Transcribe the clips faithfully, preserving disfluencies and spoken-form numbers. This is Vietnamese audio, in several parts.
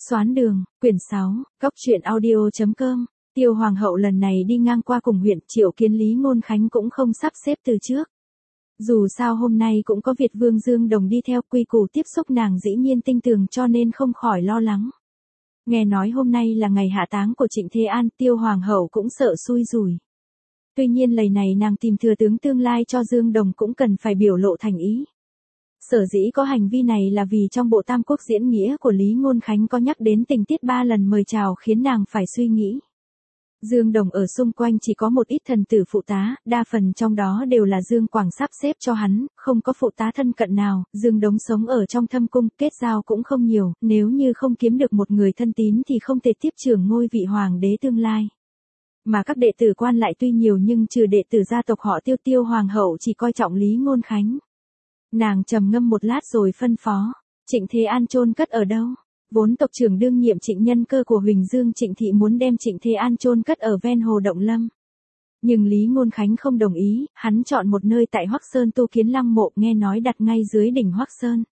Xoán đường, quyển sáu, góc truyện audio.com. Tiêu Hoàng hậu lần này đi ngang qua cùng huyện, triệu kiến Lý Ngôn Khánh cũng không sắp xếp từ trước. Dù sao hôm nay cũng có Việt Vương Dương Đồng đi theo, quy củ tiếp xúc nàng dĩ nhiên tinh tường cho nên không khỏi lo lắng. Nghe nói hôm nay là ngày hạ táng của Trịnh Thế An, Tiêu Hoàng hậu cũng sợ xui rủi. Tuy nhiên lần này nàng tìm thừa tướng tương lai cho Dương Đồng cũng cần phải biểu lộ thành ý. Sở dĩ có hành vi này là vì trong bộ Tam Quốc diễn nghĩa của Lý Ngôn Khánh có nhắc đến tình tiết ba lần mời chào khiến nàng phải suy nghĩ. Dương Đồng ở xung quanh chỉ có một ít thần tử phụ tá, đa phần trong đó đều là Dương Quảng sắp xếp cho hắn, không có phụ tá thân cận nào. Dương Đống sống ở trong thâm cung, kết giao cũng không nhiều, nếu như không kiếm được một người thân tín thì không thể tiếp trưởng ngôi vị hoàng đế tương lai. Mà các đệ tử quan lại tuy nhiều nhưng trừ đệ tử gia tộc họ Tiêu, Tiêu Hoàng hậu chỉ coi trọng Lý Ngôn Khánh. Nàng trầm ngâm một lát rồi phân phó, Trịnh Thế An chôn cất ở đâu? Vốn tộc trưởng đương nhiệm Trịnh Nhân Cơ của Huỳnh Dương Trịnh thị muốn đem Trịnh Thế An chôn cất ở ven hồ Động Lâm. Nhưng Lý Ngôn Khánh không đồng ý, hắn chọn một nơi tại Hoắc Sơn tu kiến lăng mộ, nghe nói đặt ngay dưới đỉnh Hoắc Sơn.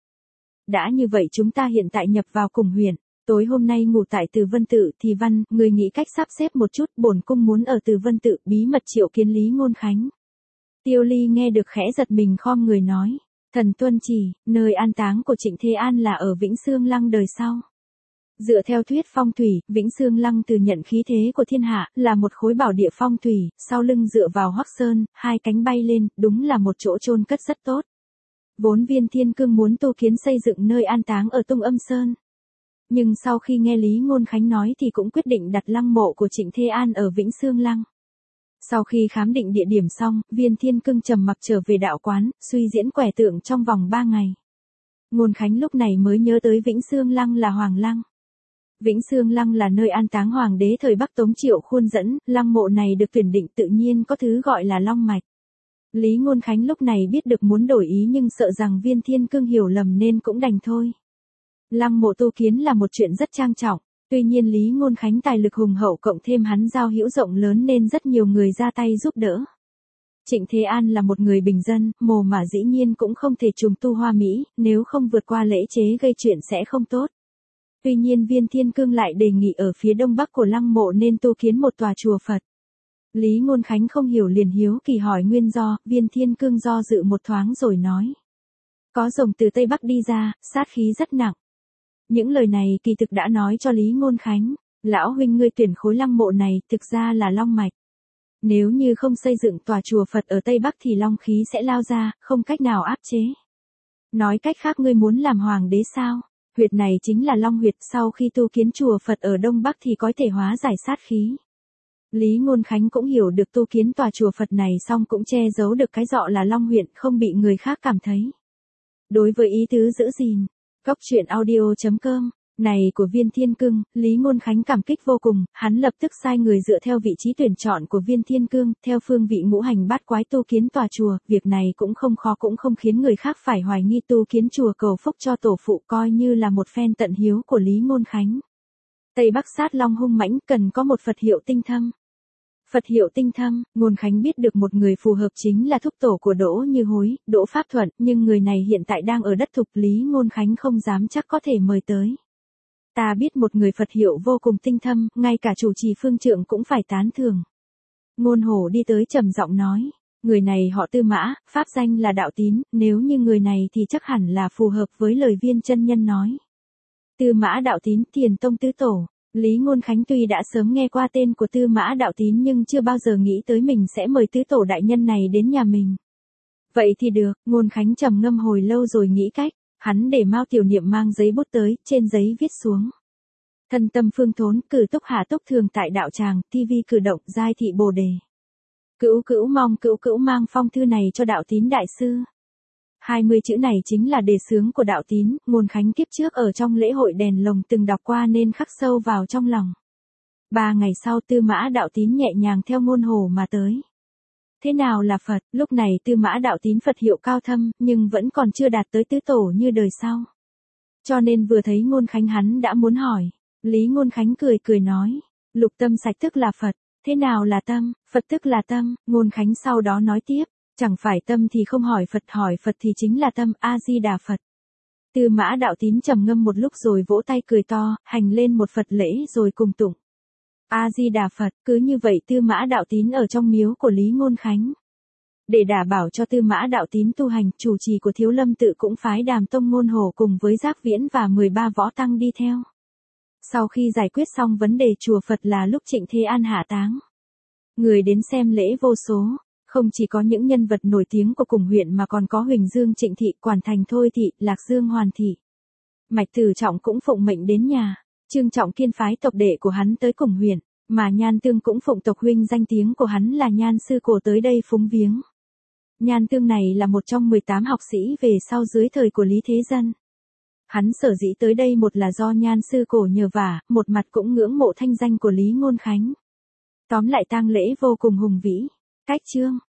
Đã như vậy chúng ta hiện tại nhập vào cùng huyện, tối hôm nay ngủ tại Từ Vân Tự, thì Văn, người nghĩ cách sắp xếp một chút, bổn cung muốn ở Từ Vân Tự bí mật triệu kiến Lý Ngôn Khánh. Tiêu Ly nghe được khẽ giật mình khom người nói, thần tuân chỉ, nơi an táng của Trịnh Thế An là ở Vĩnh Xương Lăng đời sau. Dựa theo thuyết phong thủy, Vĩnh Xương Lăng từ nhận khí thế của thiên hạ, là một khối bảo địa phong thủy, sau lưng dựa vào Hoắc Sơn, hai cánh bay lên, đúng là một chỗ chôn cất rất tốt. Vốn Viên Thiên Cương muốn tu kiến xây dựng nơi an táng ở Tung Âm Sơn. Nhưng sau khi nghe Lý Ngôn Khánh nói thì cũng quyết định đặt lăng mộ của Trịnh Thế An ở Vĩnh Xương Lăng. Sau khi khám định địa điểm xong, Viên Thiên Cương trầm mặc trở về đạo quán, suy diễn quẻ tượng trong vòng ba ngày. Ngôn Khánh lúc này mới nhớ tới Vĩnh Xương Lăng là Hoàng Lăng. Vĩnh Xương Lăng là nơi an táng hoàng đế thời Bắc Tống Triệu Khuôn dẫn, lăng mộ này được tuyển định tự nhiên có thứ gọi là long mạch. Lý Ngôn Khánh lúc này biết được muốn đổi ý nhưng sợ rằng Viên Thiên Cương hiểu lầm nên cũng đành thôi. Lăng mộ tu kiến là một chuyện rất trang trọng, tuy nhiên Lý Ngôn Khánh tài lực hùng hậu cộng thêm hắn giao hữu rộng lớn nên rất nhiều người ra tay giúp đỡ. Trịnh Thế An là một người bình dân, mồ mà dĩ nhiên cũng không thể trùng tu hoa mỹ, nếu không vượt qua lễ chế gây chuyện sẽ không tốt. Tuy nhiên Viên Thiên Cương lại đề nghị ở phía đông bắc của lăng mộ nên tu kiến một tòa chùa Phật. Lý Ngôn Khánh không hiểu liền hiếu kỳ hỏi nguyên do, Viên Thiên Cương do dự một thoáng rồi nói. Có rồng từ Tây Bắc đi ra, sát khí rất nặng. Những lời này kỳ thực đã nói cho Lý Ngôn Khánh, lão huynh ngươi tuyển khối lăng mộ này thực ra là long mạch. Nếu như không xây dựng tòa chùa Phật ở Tây Bắc thì long khí sẽ lao ra, không cách nào áp chế. Nói cách khác ngươi muốn làm hoàng đế sao? Huyệt này chính là long huyệt, sau khi tu kiến chùa Phật ở Đông Bắc thì có thể hóa giải sát khí. Lý Ngôn Khánh cũng hiểu được tu kiến tòa chùa Phật này xong cũng che giấu được cái dọ là long huyệt không bị người khác cảm thấy. Đối với ý tứ giữ gìn, góc truyện audio.com này của Viên Thiên Cương, Lý Ngôn Khánh cảm kích vô cùng, hắn lập tức sai người dựa theo vị trí tuyển chọn của Viên Thiên Cương, theo phương vị ngũ hành bát quái tu kiến tòa chùa, việc này cũng không khó cũng không khiến người khác phải hoài nghi tu kiến chùa cầu phúc cho tổ phụ coi như là một phen tận hiếu của Lý Ngôn Khánh. Tây Bắc sát long hung mãnh cần có một Phật hiệu tinh thâm. Phật hiệu tinh thâm, Ngôn Khánh biết được một người phù hợp chính là thúc tổ của Đỗ Như Hối, Đỗ Pháp Thuận, nhưng người này hiện tại đang ở đất Thục, Lý Ngôn Khánh không dám chắc có thể mời tới. Ta biết một người Phật hiệu vô cùng tinh thâm, ngay cả chủ trì phương trượng cũng phải tán thưởng. Ngôn Hổ đi tới trầm giọng nói, người này họ Tư Mã, pháp danh là Đạo Tín, nếu như người này thì chắc hẳn là phù hợp với lời Viên chân nhân nói. Tư Mã Đạo Tín, Tiền Tông tứ tổ. Lý Ngôn Khánh tuy đã sớm nghe qua tên của Tư Mã Đạo Tín nhưng chưa bao giờ nghĩ tới mình sẽ mời tứ tổ đại nhân này đến nhà mình. Vậy thì được, Ngôn Khánh trầm ngâm hồi lâu rồi nghĩ cách. Hắn để Mao Tiểu Niệm mang giấy bút tới, trên giấy viết xuống. Thân tâm phương thốn, cử túc hạ túc thường tại đạo tràng, tivi cử động, giai thị bồ đề. Cữu cữu mong cữu cữu mang phong thư này cho Đạo Tín đại sư. hai mươi chữ này chính là đề xướng của Đạo Tín, Ngôn Khánh kiếp trước ở trong lễ hội đèn lồng từng đọc qua nên khắc sâu vào trong lòng. Ba ngày sau Tư Mã Đạo Tín nhẹ nhàng theo Ngôn Hổ mà tới. Thế nào là Phật? Lúc này Tư Mã Đạo Tín Phật hiệu cao thâm, nhưng vẫn còn chưa đạt tới tứ tổ như đời sau. Cho nên vừa thấy Ngôn Khánh hắn đã muốn hỏi. Lý Ngôn Khánh cười cười nói, lục tâm sạch tức là Phật, thế nào là tâm? Phật tức là tâm. Ngôn Khánh sau đó nói tiếp, chẳng phải tâm thì không hỏi Phật, hỏi Phật thì chính là tâm, A Di Đà Phật. Tư Mã Đạo Tín trầm ngâm một lúc rồi vỗ tay cười to, hành lên một Phật lễ rồi cùng tụng. A Di Đà Phật, cứ như vậy Tư Mã Đạo Tín ở trong miếu của Lý Ngôn Khánh. Để đảm bảo cho Tư Mã Đạo Tín tu hành, chủ trì của Thiếu Lâm tự cũng phái Đàm Tông Ngôn Hổ cùng với Giác Viễn và mười ba võ tăng đi theo. Sau khi giải quyết xong vấn đề chùa Phật là lúc Trịnh Thế An hạ táng. Người đến xem lễ vô số, không chỉ có những nhân vật nổi tiếng của cùng huyện mà còn có Huỳnh Dương Trịnh Thị, Quản Thành Thôi Thị, Lạc Dương Hoàn Thị. Mạch Tử Trọng cũng phụng mệnh đến nhà, Trương Trọng Kiên phái tộc đệ của hắn tới cùng huyện, mà Nhan Tương cũng phụng tộc huynh danh tiếng của hắn là Nhan Sư Cổ tới đây phúng viếng. Nhan Tương này là một trong mười tám học sĩ về sau dưới thời của Lý Thế Dân. Hắn sở dĩ tới đây một là do Nhan Sư Cổ nhờ vả, một mặt cũng ngưỡng mộ thanh danh của Lý Ngôn Khánh. Tóm lại tang lễ vô cùng hùng vĩ. Cách chương